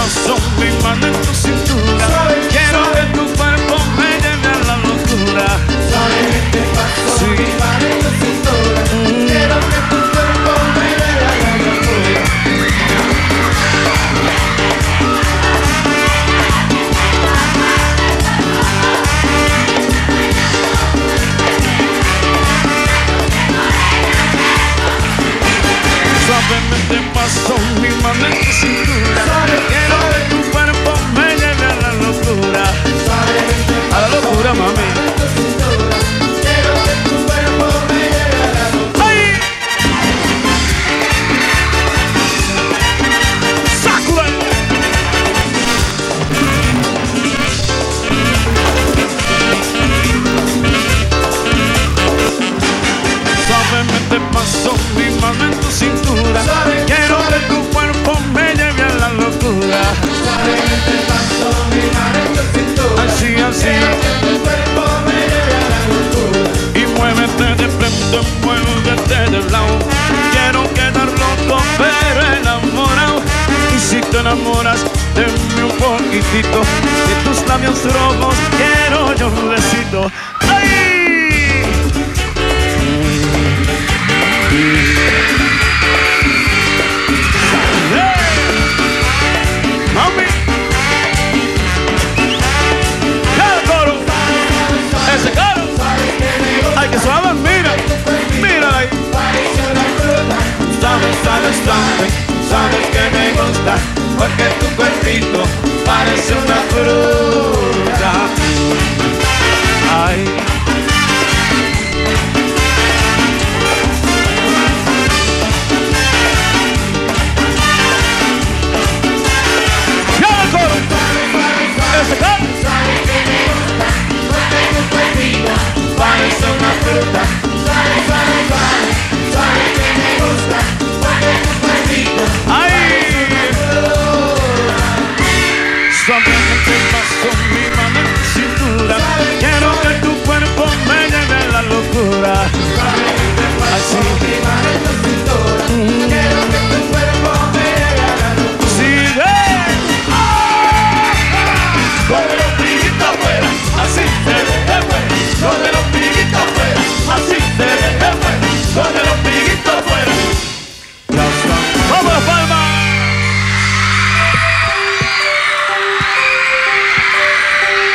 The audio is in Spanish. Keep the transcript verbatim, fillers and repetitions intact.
paso mi mano en tu cintura. Quiero que tu cuerpo me lleve a la locura. Suavemente paso mi mano en tu cintura. Quiero que tu cuerpo me lleve a la locura. Suavemente paso mi mano en tu cintura. Quiero que tu cuerpo me lleve a la locura. A la locura, mami. Quiero que tu cuerpo me lleve a la locura. ¡Ay! ¡Sakura! Suavemente paso mi mano en tu cintura. Quiero que tu cuerpo me lleve a la locura. Suavemente paso mi mano en tu cintura. Así, así. Quiero que tu cuerpo me lleve a la locura. Y muévete de frente, muévete de lado. Quiero quedar loco pero enamorado. Y si te enamoras de mí un poquitito, de tus labios rojos quiero yo un besito.